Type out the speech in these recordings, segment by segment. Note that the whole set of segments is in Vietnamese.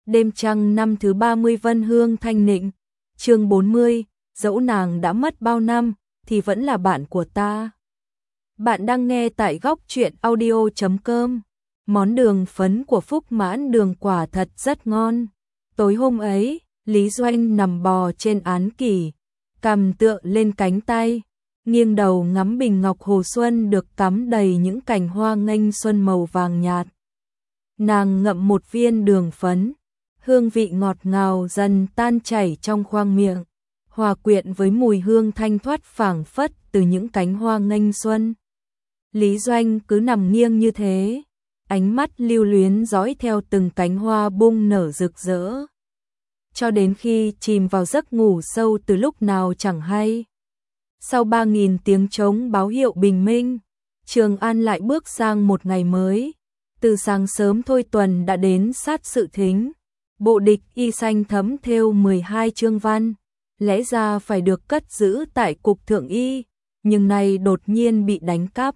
Đêm trăng năm thứ 30 Vân Hương Thanh Nịnh, chương 40, dẫu nàng đã mất bao năm, thì vẫn là bạn của ta. Bạn đang nghe tại góc truyện audio.com. Món đường phấn của Phúc Mãn đường quả thật rất ngon. Tối hôm ấy, Lý Doanh nằm bò trên án kỷ, cằm tựa lên cánh tay, nghiêng đầu ngắm bình ngọc hồ xuân được cắm đầy những cành hoa nghênh xuân màu vàng nhạt. Nàng ngậm một viên đường phấn, hương vị ngọt ngào dần tan chảy trong khoang miệng, hòa quyện với mùi hương thanh thoát phảng phất từ những cánh hoa nghênh xuân. Lý Doanh cứ nằm nghiêng như thế, ánh mắt lưu luyến dõi theo từng cánh hoa bung nở rực rỡ, cho đến khi chìm vào giấc ngủ sâu từ lúc nào chẳng hay. Sau 3.000 tiếng trống báo hiệu bình minh, Trường An lại bước sang một ngày mới. Từ sáng sớm Thôi Tuần đã đến sát sự thính. Bộ địch y xanh thấm thêu 12 chương văn, lẽ ra phải được cất giữ tại cục thượng y, nhưng nay đột nhiên bị đánh cắp.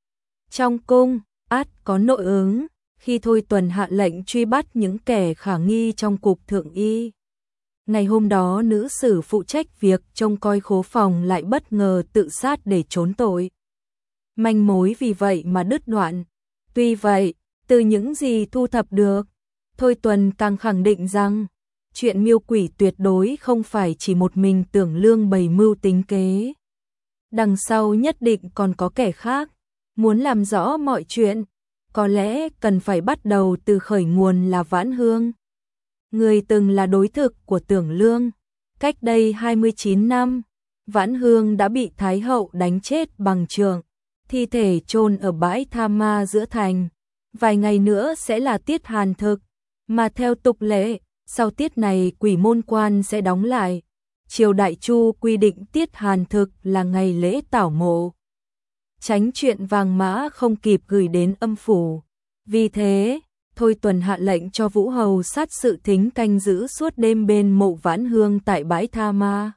Trong cung, ắt có nội ứng, khi Thôi Tuần hạ lệnh truy bắt những kẻ khả nghi trong cục thượng y. Ngày hôm đó nữ sử phụ trách việc trông coi khố phòng lại bất ngờ tự sát để trốn tội. Manh mối vì vậy mà đứt đoạn. Tuy vậy, từ những gì thu thập được, Thôi Tuần càng khẳng định rằng chuyện miêu quỷ tuyệt đối không phải chỉ một mình Tưởng Lương bày mưu tính kế. Đằng sau nhất định còn có kẻ khác. Muốn làm rõ mọi chuyện, có lẽ cần phải bắt đầu từ khởi nguồn là Vãn Hương. Người từng là đối thực của Tưởng Lương. Cách đây 29 năm, Vãn Hương đã bị Thái Hậu đánh chết bằng trượng, thi thể chôn ở bãi Tha Ma giữa thành. Vài ngày nữa sẽ là tiết hàn thực, mà theo tục lệ, sau tiết này Quỷ Môn Quan sẽ đóng lại. Triều Đại Chu quy định tiết hàn thực là ngày lễ tảo mộ, tránh chuyện vàng mã không kịp gửi đến âm phủ. Vì thế, Thôi Tuần hạ lệnh cho Vũ Hầu sát sự thính canh giữ suốt đêm bên mộ Vãn Hương tại bãi Tha Ma.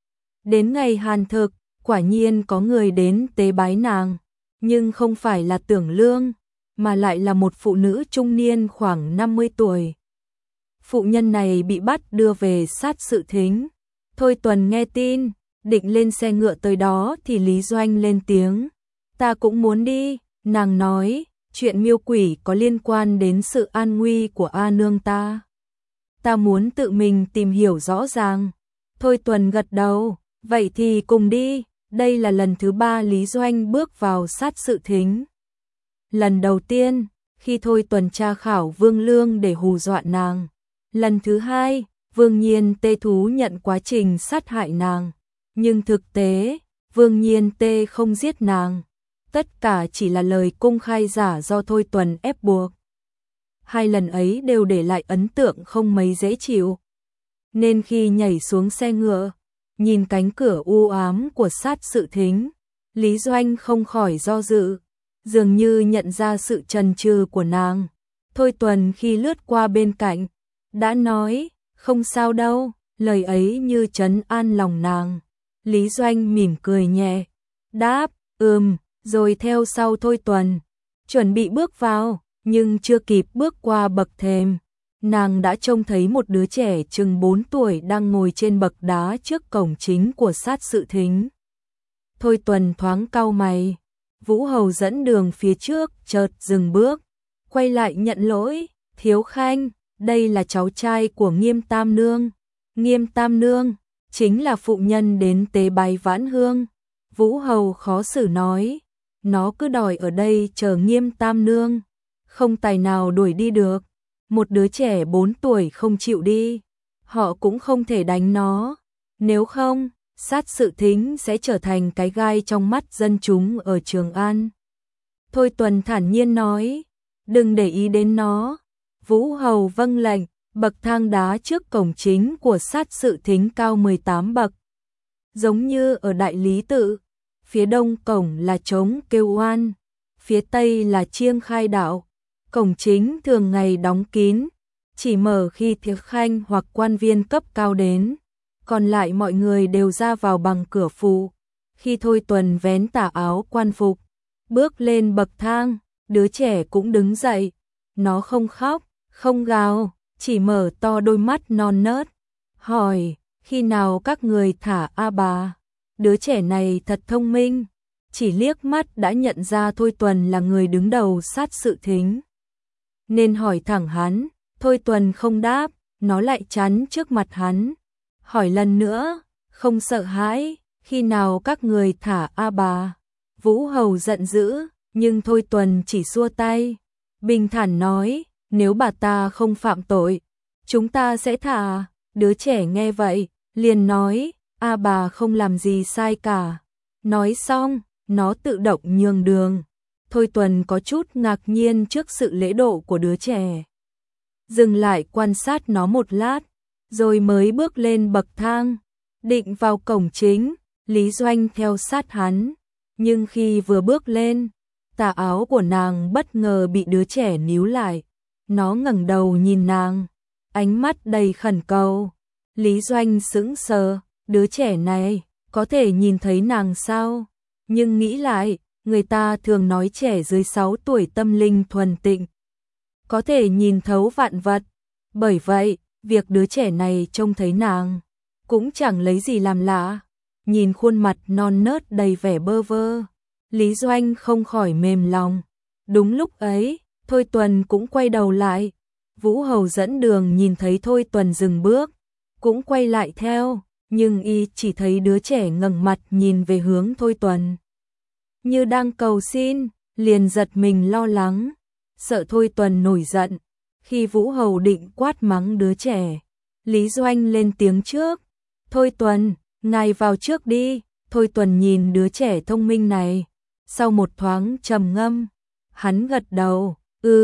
Đến ngày hàn thực, quả nhiên có người đến tế bái nàng, nhưng không phải là Tưởng Lương, mà lại là một phụ nữ trung niên khoảng 50 tuổi. Phụ nhân này bị bắt đưa về sát sự thính. Thôi Tuần nghe tin, định lên xe ngựa tới đó thì Lý Doanh lên tiếng. Ta cũng muốn đi, nàng nói, chuyện miêu quỷ có liên quan đến sự an nguy của A nương ta. Ta muốn tự mình tìm hiểu rõ ràng. Thôi Tuần gật đầu, vậy thì cùng đi. Đây là lần thứ 3 Lý Doanh bước vào sát sự thính. Lần đầu tiên, khi Thôi Tuần tra khảo Vương Lương để hù dọa nàng. Lần thứ 2, Vương Nhiên Tê thú nhận quá trình sát hại nàng. Nhưng thực tế, Vương Nhiên Tê không giết nàng. Tất cả chỉ là lời cung khai giả do Thôi Tuần ép buộc. Hai lần ấy đều để lại ấn tượng không mấy dễ chịu. Nên khi nhảy xuống xe ngựa, nhìn cánh cửa u ám của sát sự thính, Lý Doanh không khỏi do dự, dường như nhận ra sự chần chừ của nàng. Thôi Tuần khi lướt qua bên cạnh, đã nói, không sao đâu, lời ấy như trấn an lòng nàng. Lý Doanh mỉm cười nhẹ, đáp, rồi theo sau Thôi Tuần, chuẩn bị bước vào, nhưng chưa kịp bước qua bậc thềm. Nàng đã trông thấy một đứa trẻ chừng 4 tuổi đang ngồi trên bậc đá trước cổng chính của sát sự thính. Thôi Tuần thoáng cau mày, Vũ Hầu dẫn đường phía trước chợt dừng bước, quay lại nhận lỗi, Thiếu Khanh, đây là cháu trai của Nghiêm Tam Nương. Nghiêm Tam Nương, chính là phụ nhân đến tế bái Vãn Hương. Vũ Hầu khó xử nói, nó cứ đòi ở đây chờ Nghiêm Tam Nương, không tài nào đuổi đi được. Một đứa trẻ 4 tuổi không chịu đi, họ cũng không thể đánh nó. Nếu không, sát sự thính sẽ trở thành cái gai trong mắt dân chúng ở Trường An. Thôi Tuần thản nhiên nói, đừng để ý đến nó. Vũ Hầu vâng lệnh, bậc thang đá trước cổng chính của sát sự thính cao 18 bậc. Giống như ở Đại Lý Tự, phía đông cổng là trống kêu oan, phía tây là chiêng khai đạo. Cổng chính thường ngày đóng kín, chỉ mở khi thiệp khanh hoặc quan viên cấp cao đến, còn lại mọi người đều ra vào bằng cửa phụ. Khi Thôi Tuần vén tà áo quan phục, bước lên bậc thang, đứa trẻ cũng đứng dậy. Nó không khóc, không gào, chỉ mở to đôi mắt non nớt, hỏi, khi nào các người thả A bà? Đứa trẻ này thật thông minh, chỉ liếc mắt đã nhận ra Thôi Tuần là người đứng đầu sát sự thính. Nên hỏi thẳng hắn, Thôi Tuần không đáp, nó lại chắn trước mặt hắn. Hỏi lần nữa, không sợ hãi, khi nào các người thả A bà? Vũ Hầu giận dữ, nhưng Thôi Tuần chỉ xua tay, bình thản nói, nếu bà ta không phạm tội, chúng ta sẽ thả. Đứa trẻ nghe vậy, liền nói, A bà không làm gì sai cả. Nói xong, nó tự động nhường đường. Thôi Tuần có chút ngạc nhiên trước sự lễ độ của đứa trẻ. Dừng lại quan sát nó một lát, rồi mới bước lên bậc thang, định vào cổng chính. Lý Doanh theo sát hắn, nhưng khi vừa bước lên, tà áo của nàng bất ngờ bị đứa trẻ níu lại. Nó ngẩng đầu nhìn nàng, ánh mắt đầy khẩn cầu. Lý Doanh sững sờ, đứa trẻ này có thể nhìn thấy nàng sao? Nhưng nghĩ lại, người ta thường nói trẻ dưới 6 tuổi tâm linh thuần tịnh, có thể nhìn thấu vạn vật. Bởi vậy, việc đứa trẻ này trông thấy nàng cũng chẳng lấy gì làm lạ. Nhìn khuôn mặt non nớt đầy vẻ bơ vơ, Lý Doanh không khỏi mềm lòng. Đúng lúc ấy, Thôi Tuần cũng quay đầu lại. Vũ Hầu dẫn đường nhìn thấy Thôi Tuần dừng bước, cũng quay lại theo, nhưng y chỉ thấy đứa trẻ ngẩng mặt nhìn về hướng Thôi Tuần, như đang cầu xin, liền giật mình lo lắng, sợ Thôi Tuần nổi giận. Khi Vũ Hầu định quát mắng đứa trẻ, Lý Doanh lên tiếng trước, Thôi Tuần, ngài vào trước đi. Thôi Tuần nhìn đứa trẻ thông minh này, sau một thoáng trầm ngâm, hắn gật đầu,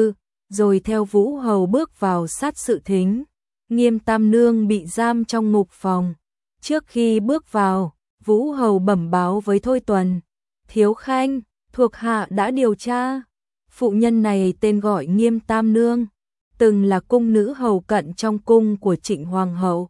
rồi theo Vũ Hầu bước vào sát sự thính. Nghiêm Tam Nương bị giam trong ngục phòng. Trước khi bước vào, Vũ Hầu bẩm báo với Thôi Tuần, Thiếu Khanh, thuộc hạ đã điều tra. Phụ nhân này tên gọi Nghiêm Tam Nương, từng là cung nữ hầu cận trong cung của Trịnh Hoàng hậu.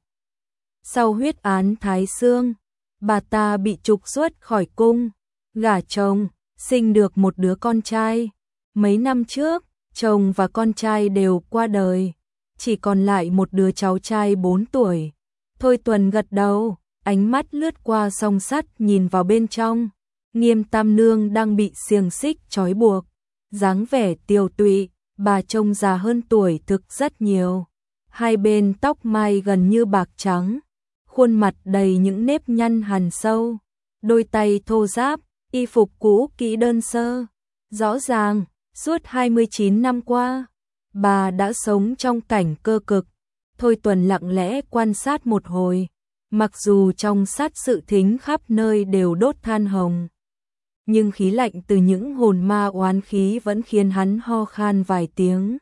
Sau huyết án Thái Xương, bà ta bị trục xuất khỏi cung, gả chồng, sinh được một đứa con trai. Mấy năm trước, chồng và con trai đều qua đời, chỉ còn lại một đứa cháu trai 4 tuổi. Thôi Tuần gật đầu, ánh mắt lướt qua song sắt nhìn vào bên trong. Nghiêm Tam Nương đang bị xiềng xích trói buộc, dáng vẻ tiều tụy, bà trông già hơn tuổi thực rất nhiều. Hai bên tóc mai gần như bạc trắng, khuôn mặt đầy những nếp nhăn hằn sâu, đôi tay thô ráp, y phục cũ kỹ đơn sơ. Rõ ràng, suốt 29 năm qua, bà đã sống trong cảnh cơ cực. Thôi Tuần lặng lẽ quan sát một hồi, mặc dù trong sát sự thính khắp nơi đều đốt than hồng, nhưng khí lạnh từ những hồn ma oán khí vẫn khiến hắn ho khan vài tiếng.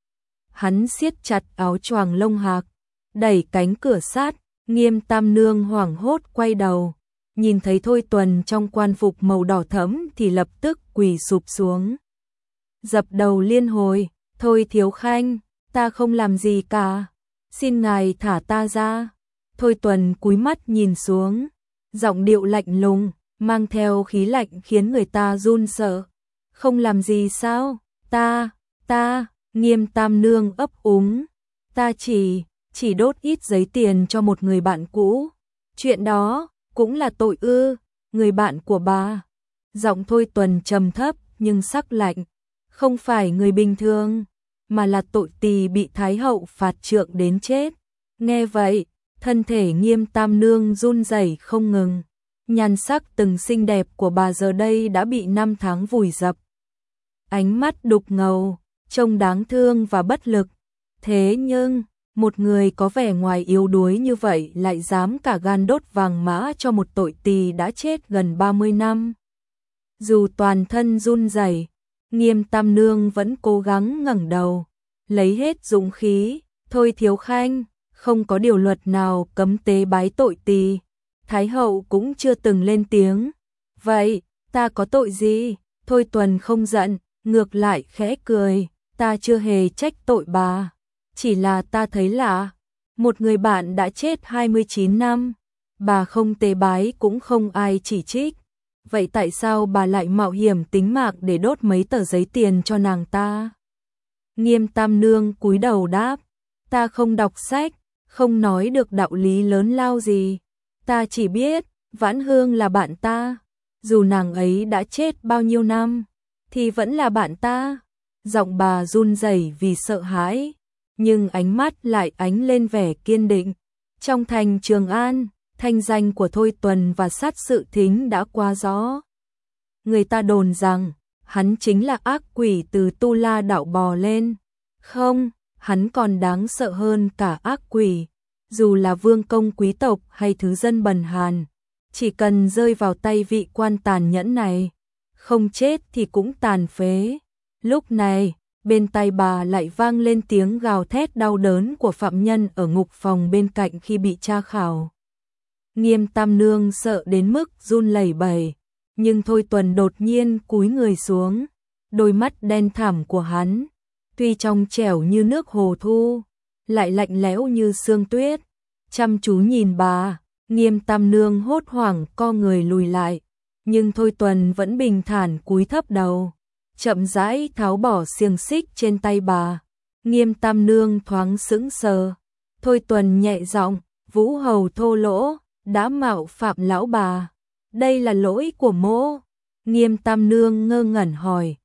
Hắn siết chặt áo choàng lông hạc, đẩy cánh cửa sát. Nghiêm Tam Nương hoảng hốt quay đầu, nhìn thấy Thôi Tuần trong quan phục màu đỏ thẫm thì lập tức quỳ sụp xuống, dập đầu liên hồi, Thôi Thiếu Khanh, ta không làm gì cả, xin ngài thả ta ra. Thôi Tuần cúi mắt nhìn xuống, giọng điệu lạnh lùng, mang theo khí lạnh khiến người ta run sợ. Không làm gì sao? Ta, Nghiêm Tam Nương ấp úng, ta chỉ đốt ít giấy tiền cho một người bạn cũ. Chuyện đó cũng là tội ư? Người bạn của bà? Giọng Thôi Tuần trầm thấp nhưng sắc lạnh, không phải người bình thường, mà là tội tỳ bị Thái hậu phạt trượng đến chết. Nghe vậy, thân thể Nghiêm Tam Nương run rẩy không ngừng. Nhan sắc từng xinh đẹp của bà giờ đây đã bị năm tháng vùi dập. Ánh mắt đục ngầu, trông đáng thương và bất lực. Thế nhưng, một người có vẻ ngoài yếu đuối như vậy lại dám cả gan đốt vàng mã cho một tội tỳ đã chết gần 30 năm. Dù toàn thân run rẩy, Nghiêm Tam Nương vẫn cố gắng ngẩng đầu, lấy hết dũng khí, Thôi Thiếu Khanh, không có điều luật nào cấm tế bái tội tỳ. Thái hậu cũng chưa từng lên tiếng. Vậy, ta có tội gì? Thôi Tuần không giận, ngược lại khẽ cười, ta chưa hề trách tội bà. Chỉ là ta thấy lạ, một người bạn đã chết 29 năm, bà không tế bái cũng không ai chỉ trích. Vậy tại sao bà lại mạo hiểm tính mạng để đốt mấy tờ giấy tiền cho nàng ta? Nghiêm Tam Nương cúi đầu đáp, Ta không đọc sách, không nói được đạo lý lớn lao gì. Ta chỉ biết, Vãn Hương là bạn ta. Dù nàng ấy đã chết bao nhiêu năm, thì vẫn là bạn ta. Giọng bà run rẩy vì sợ hãi, nhưng ánh mắt lại ánh lên vẻ kiên định. Trong thành Trường An, thanh danh của Thôi Tuần và Sát Sự Thính đã qua gió. Người ta đồn rằng, hắn chính là ác quỷ từ Tu La đạo bò lên. Không, hắn còn đáng sợ hơn cả ác quỷ. Dù là vương công quý tộc hay thứ dân bần hàn, chỉ cần rơi vào tay vị quan tàn nhẫn này, không chết thì cũng tàn phế. Lúc này, bên tai bà lại vang lên tiếng gào thét đau đớn của phạm nhân ở ngục phòng bên cạnh khi bị tra khảo. Nghiêm Tam Nương sợ đến mức run lẩy bẩy, nhưng Thôi Tuần đột nhiên cúi người xuống, đôi mắt đen thẳm của hắn, tuy trong trẻo như nước hồ thu, lại lạnh lẽo như sương tuyết, chăm chú nhìn bà. Nghiêm Tam Nương hốt hoảng co người lùi lại, nhưng Thôi Tuần vẫn bình thản cúi thấp đầu, chậm rãi tháo bỏ xiềng xích trên tay bà. Nghiêm Tam Nương thoáng sững sờ. Thôi Tuần nhẹ giọng, Vũ hầu thô lỗ, đã mạo phạm lão bà. Đây là lỗi của mỗ. Nghiêm Tam Nương ngơ ngẩn hỏi.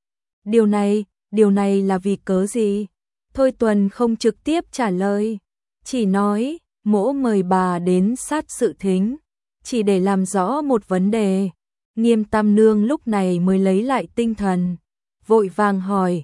Điều này là vì cớ gì? Thôi Tuần không trực tiếp trả lời, chỉ nói, mỗ mời bà đến Sát Sự Thính, chỉ để làm rõ một vấn đề. Nghiêm Tam Nương lúc này mới lấy lại tinh thần, vội vàng hỏi,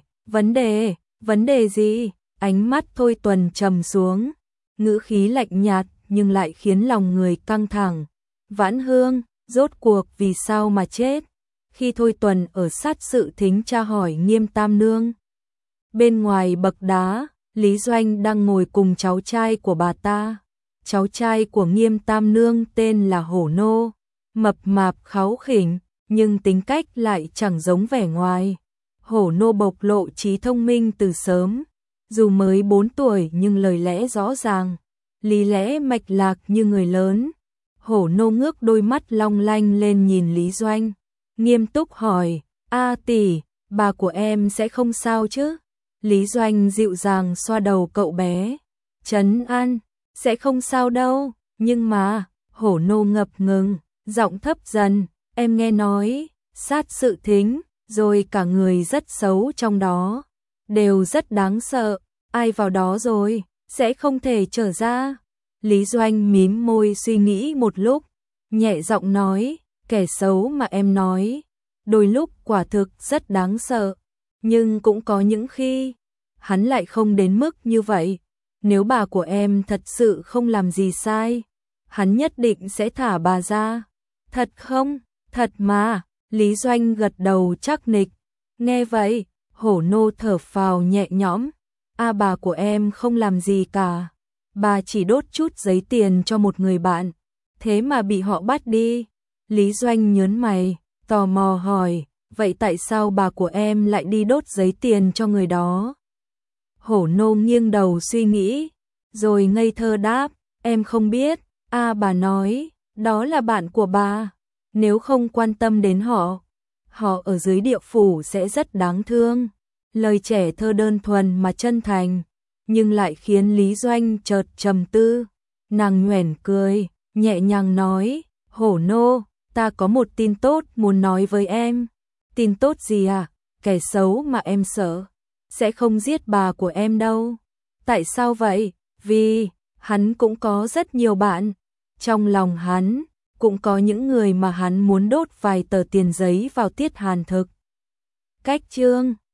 vấn đề gì? Ánh mắt Thôi Tuần trầm xuống, ngữ khí lạnh nhạt nhưng lại khiến lòng người căng thẳng. Vãn Hương, rốt cuộc vì sao mà chết? Khi Thôi Tuần ở Sát Sự Thính tra hỏi Nghiêm Tam Nương, bên ngoài bậc đá, Lý Doanh đang ngồi cùng cháu trai của bà ta. Cháu trai của Nghiêm Tam Nương tên là Hổ Nô, mập mạp kháu khỉnh, nhưng tính cách lại chẳng giống vẻ ngoài. Hổ Nô bộc lộ trí thông minh từ sớm, dù mới 4 tuổi nhưng lời lẽ rõ ràng, lý lẽ mạch lạc như người lớn. Hổ Nô ngước đôi mắt long lanh lên nhìn Lý Doanh, nghiêm túc hỏi, A tỷ, bà của em sẽ không sao chứ? Lý Doanh dịu dàng xoa đầu cậu bé, trấn an, sẽ không sao đâu, nhưng mà, Hổ Nô ngập ngừng, giọng thấp dần, em nghe nói, Sát Sự Thính, rồi cả người rất xấu trong đó, đều rất đáng sợ, ai vào đó rồi, sẽ không thể trở ra. Lý Doanh mím môi suy nghĩ một lúc, nhẹ giọng nói, kẻ xấu mà em nói, đôi lúc quả thực rất đáng sợ, nhưng cũng có những khi, hắn lại không đến mức như vậy. Nếu bà của em thật sự không làm gì sai, hắn nhất định sẽ thả bà ra. Thật không? Thật mà. Lý Doanh gật đầu chắc nịch. Nghe vậy, Hổ Nô thở phào nhẹ nhõm. Bà của em không làm gì cả. Bà chỉ đốt chút giấy tiền cho một người bạn. Thế mà bị họ bắt đi. Lý Doanh nhớn mày, tò mò hỏi, vậy tại sao bà của em lại đi đốt giấy tiền cho người đó? Hổ Nô nghiêng đầu suy nghĩ, rồi ngây thơ đáp, em không biết. Bà nói, đó là bạn của bà, nếu không quan tâm đến họ ở dưới địa phủ sẽ rất đáng thương. Lời trẻ thơ đơn thuần mà chân thành, nhưng lại khiến Lý Doanh chợt trầm tư. Nàng nhoẻn cười, nhẹ nhàng nói, Hổ Nô, ta có một tin tốt muốn nói với em. Tin tốt gì à? Kẻ xấu mà em sợ sẽ không giết bà của em đâu. Tại sao vậy? Vì hắn cũng có rất nhiều bạn. Trong lòng hắn cũng có những người mà hắn muốn đốt vài tờ tiền giấy vào tiết hàn thực. Cách chương